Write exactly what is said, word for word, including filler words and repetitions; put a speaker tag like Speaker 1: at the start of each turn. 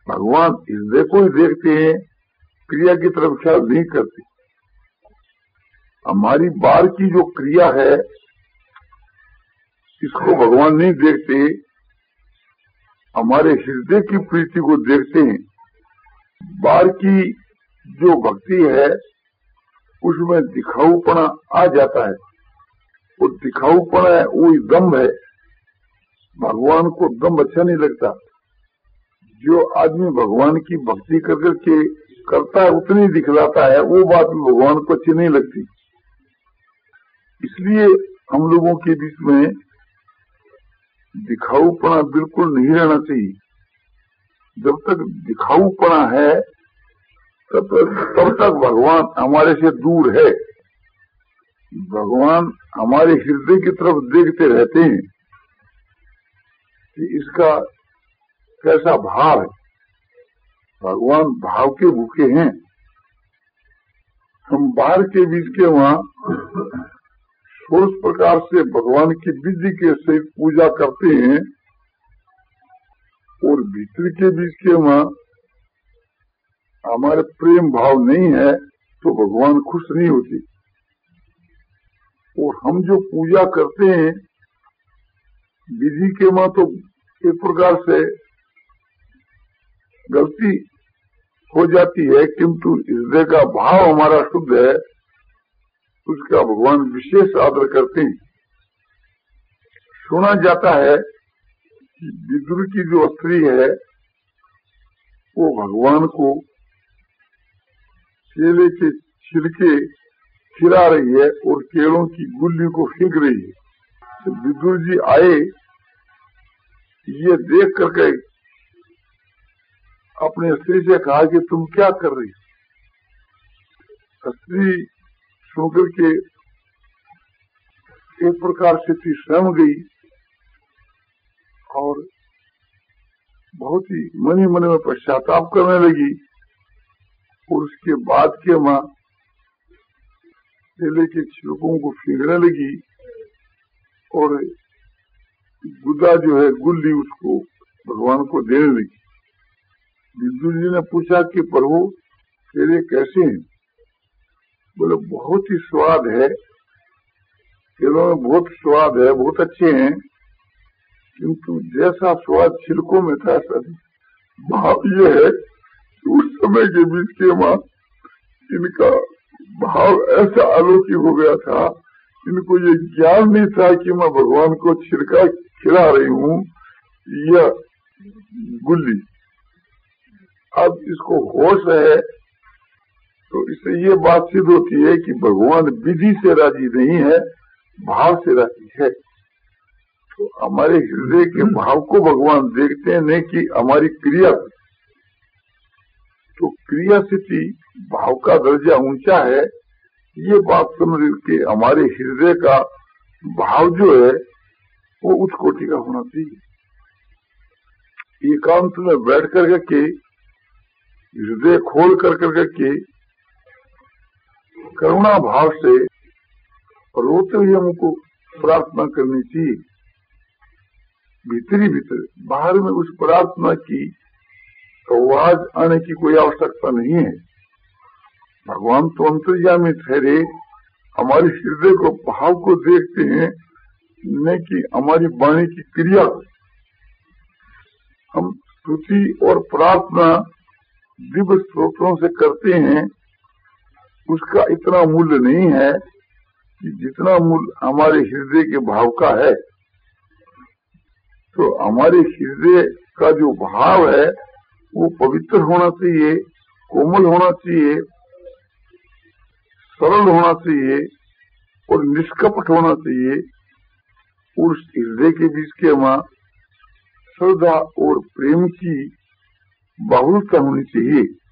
Speaker 1: भगवान हृदय को ही देखते हैं, क्रिया की तरफ ख्याल नहीं करते। हमारी बाहर की जो क्रिया है इसको भगवान नहीं देखते, हमारे हृदय की प्रीति को देखते हैं। बाहर की जो भक्ति है उसमें दिखाऊपना आ जाता है, वो दिखाऊपना है, वो दम्भ है। भगवान को दम्भ अच्छा नहीं लगता। जो आदमी भगवान की भक्ति कर करके करता है उतनी दिखलाता है, वो बात भी भगवान को अच्छी नहीं लगती। इसलिए हम लोगों के बीच में दिखाऊपना बिल्कुल नहीं रहना चाहिए। जब तक दिखाऊपना है तब तक तब तक भगवान हमारे से दूर है। भगवान हमारे हृदय की तरफ देखते रहते हैं कि इसका कैसा भाव है। भगवान भाव के भूखे हैं। हम बाहर के बीच के वहाँ सोच प्रकार से भगवान की विधि के सहित पूजा करते हैं और भीतर के बीच के वहाँ हमारे प्रेम भाव नहीं है तो भगवान खुश नहीं होते। और हम जो पूजा करते हैं विधि के वहाँ तो एक प्रकार से गलती हो जाती है, किंतु हृदय का भाव हमारा शुद्ध है, उसका भगवान विशेष आदर करते हैं। सुना जाता है कि विदुर की जो स्त्री है वो भगवान को केले के छिलके खिला रही है और केलों की गुल्ली को फेंक रही है। तो विदुर जी आए, ये देख करके अपने स्त्री से कहा कि तुम क्या कर रही? स्त्री सुनकर के एक प्रकार से थी सहम गई और बहुत ही मनी मन में पश्चाताप करने लगी। और उसके बाद के माँ केले के छिलकों को फेंकने लगी और गुदा जो है गुल्ली उसको भगवान को देने लगी। विदुर जी ने पूछा कि प्रभु केले कैसे हैं? बोले बहुत ही स्वाद है, केलों में बहुत स्वाद है, बहुत अच्छे हैं, किंतु जैसा स्वाद छिलकों में था सर भाव ये है कि उस समय के बीच के माँ इनका भाव ऐसा अलौकिक हो गया था, इनको ये ज्ञान नहीं था कि मैं भगवान को छिलका खिला रही हूँ या गुल्ली। अब इसको होश है तो इससे ये बात सिद्ध होती है कि भगवान विधि से राजी नहीं है, भाव से राजी है। तो हमारे हृदय के भाव को भगवान देखते हैं, नहीं कि हमारी क्रिया। तो क्रिया स्थिति भाव का दर्जा ऊंचा है, ये बात समझ के हमारे हृदय का भाव जो है वो उच्च कोटि का होना चाहिए। एकांत में बैठ कर के हृदय खोल कर कर के करुणा भाव से रोते हुए हमको प्रार्थना करनी चाहिए। भीतरी भीतर, बाहर में उस प्रार्थना की आवाज आने की कोई आवश्यकता नहीं है। भगवान तो अंतर्यामी ठहरे, हमारे हृदय को भाव को देखते हैं, न कि हमारी वाणी की क्रिया। हम स्तुति और प्रार्थना दिव्य स्त्रोत्रों से करते हैं, उसका इतना मूल्य नहीं है कि जितना मूल्य हमारे हृदय के भाव का है। तो हमारे हृदय का जो भाव है वो पवित्र होना चाहिए, कोमल होना चाहिए, सरल होना चाहिए और निष्कपट होना चाहिए। उस हृदय के बीच के वहाँ श्रद्धा और प्रेम की बहुलता होनी चाहिए।